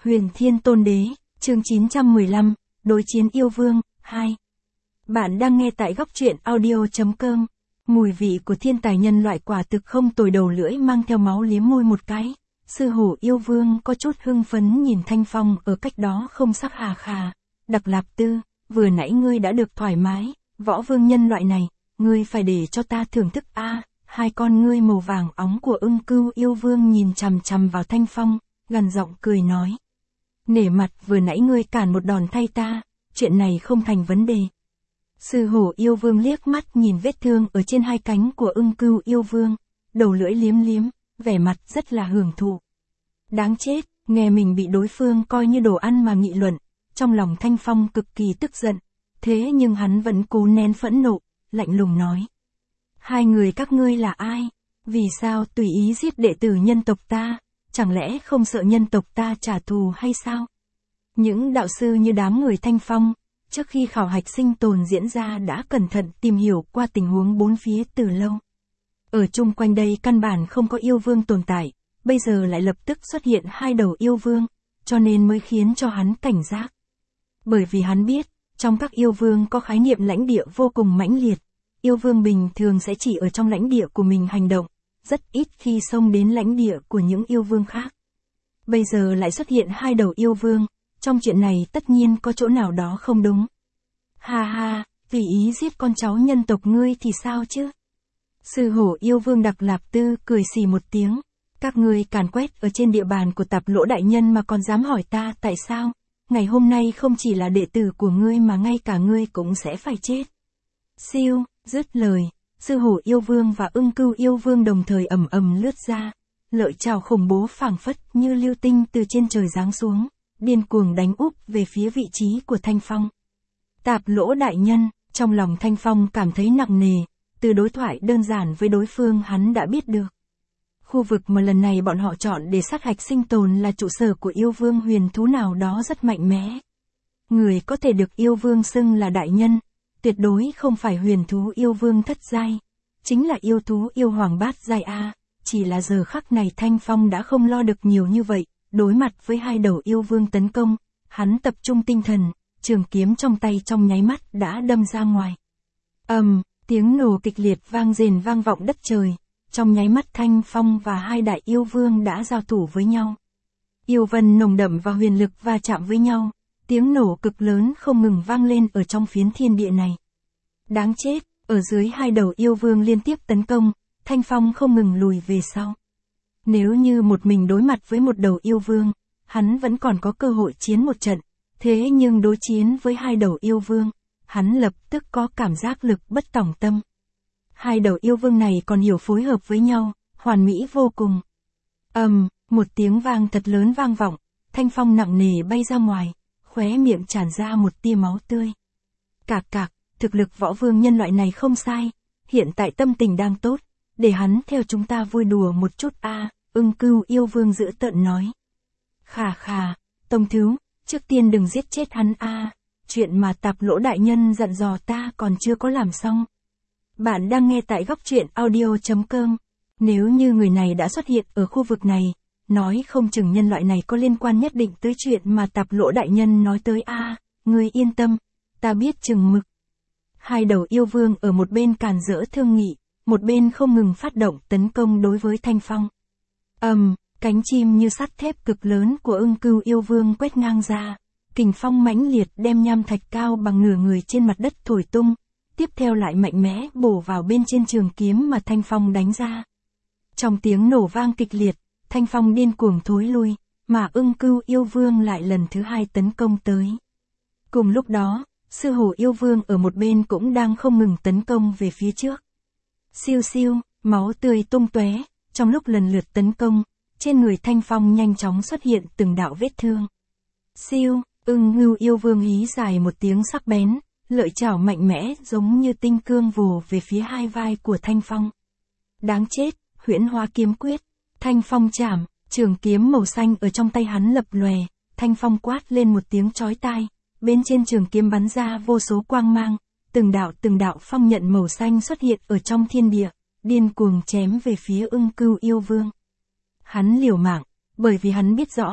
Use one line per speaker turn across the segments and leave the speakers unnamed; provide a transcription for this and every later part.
Huyền Thiên Tôn Đế, chương 915, Đối chiến yêu vương, 2. Bạn đang nghe tại góc truyện audio.com. Mùi vị của thiên tài nhân loại quả thực không tồi, đầu lưỡi mang theo máu liếm môi một cái. Sư hổ yêu vương có chút hưng phấn nhìn Thanh Phong ở cách đó không sắc hà khà. Đặc Lạp Tư, vừa nãy ngươi đã được thoải mái, võ vương nhân loại này, ngươi phải để cho ta thưởng thức a. Hai con ngươi màu vàng óng của Ưng Cưu yêu vương nhìn chằm chằm vào Thanh Phong, gằn giọng cười nói. Nể mặt vừa nãy ngươi cản một đòn thay ta, chuyện này không thành vấn đề. Sư hổ yêu vương liếc mắt nhìn vết thương ở trên hai cánh của Ưng Cưu yêu vương, đầu lưỡi liếm liếm, vẻ mặt rất là hưởng thụ. Đáng chết, nghe mình bị đối phương coi như đồ ăn mà nghị luận, trong lòng Thanh Phong cực kỳ tức giận, thế nhưng hắn vẫn cố nén phẫn nộ, lạnh lùng nói. Hai người các ngươi là ai? Vì sao tùy ý giết đệ tử nhân tộc ta? Chẳng lẽ không sợ nhân tộc ta trả thù hay sao? Những đạo sư như đám người Thanh Phong, trước khi khảo hạch sinh tồn diễn ra đã cẩn thận tìm hiểu qua tình huống bốn phía từ lâu. Ở chung quanh đây căn bản không có yêu vương tồn tại, bây giờ lại lập tức xuất hiện hai đầu yêu vương, cho nên mới khiến cho hắn cảnh giác. Bởi vì hắn biết, trong các yêu vương có khái niệm lãnh địa vô cùng mãnh liệt, yêu vương bình thường sẽ chỉ ở trong lãnh địa của mình hành động, rất ít khi xông đến lãnh địa của những yêu vương khác. Bây giờ lại xuất hiện hai đầu yêu vương, trong chuyện này tất nhiên có chỗ nào đó không đúng. Ha ha, vì ý giết con cháu nhân tộc ngươi thì sao chứ? Sư hổ yêu vương Đặc Lạp Tư cười xì một tiếng. Các ngươi càn quét ở trên địa bàn của Tạp Lỗ đại nhân mà còn dám hỏi ta tại sao? Ngày hôm nay không chỉ là đệ tử của ngươi mà ngay cả ngươi cũng sẽ phải chết. Siêu, dứt lời, sư hổ yêu vương và Ưng Cưu yêu vương đồng thời ầm ầm lướt ra. Lợi trảo khủng bố phảng phất như lưu tinh từ trên trời giáng xuống, điên cuồng đánh úp về phía vị trí của Thanh Phong. Tạp Lỗ đại nhân, trong lòng Thanh Phong cảm thấy nặng nề, từ đối thoại đơn giản với đối phương hắn đã biết được. Khu vực mà lần này bọn họ chọn để sát hạch sinh tồn là trụ sở của yêu vương huyền thú nào đó rất mạnh mẽ. Người có thể được yêu vương xưng là đại nhân, tuyệt đối không phải huyền thú yêu vương thất giai, chính là yêu thú yêu hoàng bát giai A, chỉ là giờ khắc này Thanh Phong đã không lo được nhiều như vậy, đối mặt với hai đầu yêu vương tấn công, hắn tập trung tinh thần, trường kiếm trong tay trong nháy mắt đã đâm ra ngoài. Tiếng nổ kịch liệt vang rền vang vọng đất trời, trong nháy mắt Thanh Phong và hai đại yêu vương đã giao thủ với nhau. Yêu vân nồng đậm và huyền lực va chạm với nhau, tiếng nổ cực lớn không ngừng vang lên ở trong phiến thiên địa này. Đáng chết, ở dưới hai đầu yêu vương liên tiếp tấn công, Thanh Phong không ngừng lùi về sau. Nếu như một mình đối mặt với một đầu yêu vương, hắn vẫn còn có cơ hội chiến một trận, thế nhưng đối chiến với hai đầu yêu vương, hắn lập tức có cảm giác lực bất tòng tâm. Hai đầu yêu vương này còn hiểu phối hợp với nhau, hoàn mỹ vô cùng. Một tiếng vang thật lớn vang vọng, Thanh Phong nặng nề bay ra ngoài, khóe miệng tràn ra một tia máu tươi. Cạc cạc, thực lực võ vương nhân loại này không sai, hiện tại tâm tình đang tốt, để hắn theo chúng ta vui đùa một chút a. Ưng Cưu yêu vương dữ tợn nói. Khà khà, tông thứ, trước tiên đừng giết chết hắn a. Chuyện mà Tạp Lỗ đại nhân dặn dò ta còn chưa có làm xong. Bạn đang nghe tại góc truyện audio.com. Nếu như người này đã xuất hiện ở khu vực này, nói không chừng nhân loại này có liên quan nhất định tới chuyện mà Tạp Lỗ đại nhân nói tới a. Ngươi yên tâm, ta biết chừng mực. Hai đầu yêu vương ở một bên càn rỡ thương nghị, một bên không ngừng phát động tấn công đối với Thanh Phong. Cánh chim như sắt thép cực lớn của Ưng Cưu yêu vương quét ngang ra, kình phong mãnh liệt đem nham thạch cao bằng nửa người trên mặt đất thổi tung, tiếp theo lại mạnh mẽ bổ vào bên trên trường kiếm mà Thanh Phong đánh ra. Trong tiếng nổ vang kịch liệt, Thanh Phong điên cuồng thối lui, mà Ưng Cưu yêu vương lại lần thứ hai tấn công tới. Cùng lúc đó, sư hổ yêu vương ở một bên cũng đang không ngừng tấn công về phía trước. Siêu siêu, máu tươi tung tóe, trong lúc lần lượt tấn công, trên người Thanh Phong nhanh chóng xuất hiện từng đạo vết thương. Siêu, Ưng Ngưu yêu vương hí dài một tiếng sắc bén, lợi chảo mạnh mẽ giống như tinh cương vồ về phía hai vai của Thanh Phong. Đáng chết, Huyễn Hóa kiếm quyết. Thanh Phong chạm, trường kiếm màu xanh ở trong tay hắn lập lòe, Thanh Phong quát lên một tiếng chói tai, bên trên trường kiếm bắn ra vô số quang mang, từng đạo phong nhận màu xanh xuất hiện ở trong thiên địa, điên cuồng chém về phía Ưng Cưu yêu vương. Hắn liều mạng, bởi vì hắn biết rõ,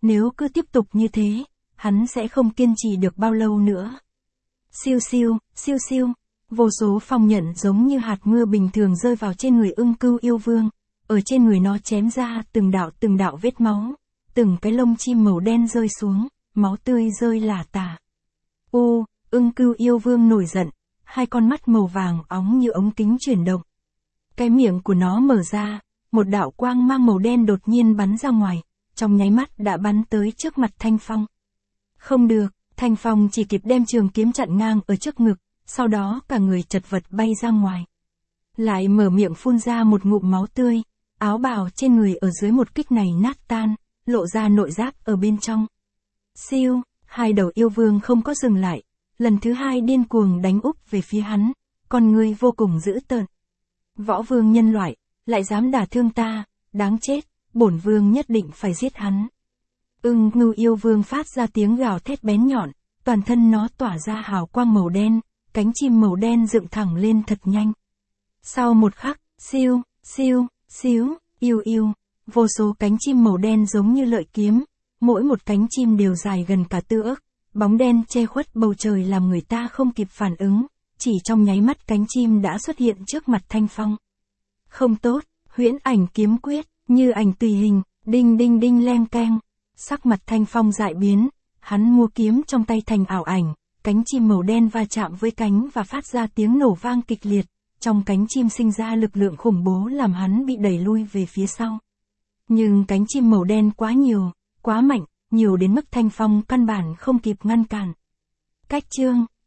nếu cứ tiếp tục như thế, hắn sẽ không kiên trì được bao lâu nữa. Siêu siêu, siêu siêu, vô số phong nhận giống như hạt mưa bình thường rơi vào trên người Ưng Cưu yêu vương, ở trên người nó chém ra từng đạo vết máu, từng cái lông chim màu đen rơi xuống, máu tươi rơi lả tả. Ưng Cưu yêu vương nổi giận, hai con mắt màu vàng óng như ống kính chuyển động. Cái miệng của nó mở ra, một đạo quang mang màu đen đột nhiên bắn ra ngoài, trong nháy mắt đã bắn tới trước mặt Thanh Phong. Không được, Thanh Phong chỉ kịp đem trường kiếm chặn ngang ở trước ngực, sau đó cả người chật vật bay ra ngoài. Lại mở miệng phun ra một ngụm máu tươi, áo bào trên người ở dưới một kích này nát tan, lộ ra nội giáp ở bên trong. Siêu, hai đầu yêu vương không có dừng lại, lần thứ hai điên cuồng đánh úp về phía hắn, con người vô cùng dữ tợn. Võ vương nhân loại, lại dám đả thương ta, đáng chết, bổn vương nhất định phải giết hắn. Ưng Ngưu yêu vương phát ra tiếng gào thét bén nhọn, toàn thân nó tỏa ra hào quang màu đen, cánh chim màu đen dựng thẳng lên thật nhanh. Sau một khắc, siêu, siêu, xíu, yêu, vô số cánh chim màu đen giống như lợi kiếm, mỗi một cánh chim đều dài gần cả tư ức, bóng đen che khuất bầu trời làm người ta không kịp phản ứng, chỉ trong nháy mắt cánh chim đã xuất hiện trước mặt Thanh Phong. Không tốt, huyễn ảnh kiếm quyết, như ảnh tùy hình, đinh đinh đinh leng keng, sắc mặt Thanh Phong dại biến, hắn múa kiếm trong tay thành ảo ảnh, cánh chim màu đen va chạm với cánh và phát ra tiếng nổ vang kịch liệt, trong cánh chim sinh ra lực lượng khủng bố làm hắn bị đẩy lui về phía sau. Nhưng cánh chim màu đen quá nhiều, quá mạnh, nhiều đến mức Thanh Phong căn bản không kịp ngăn cản. Cách chương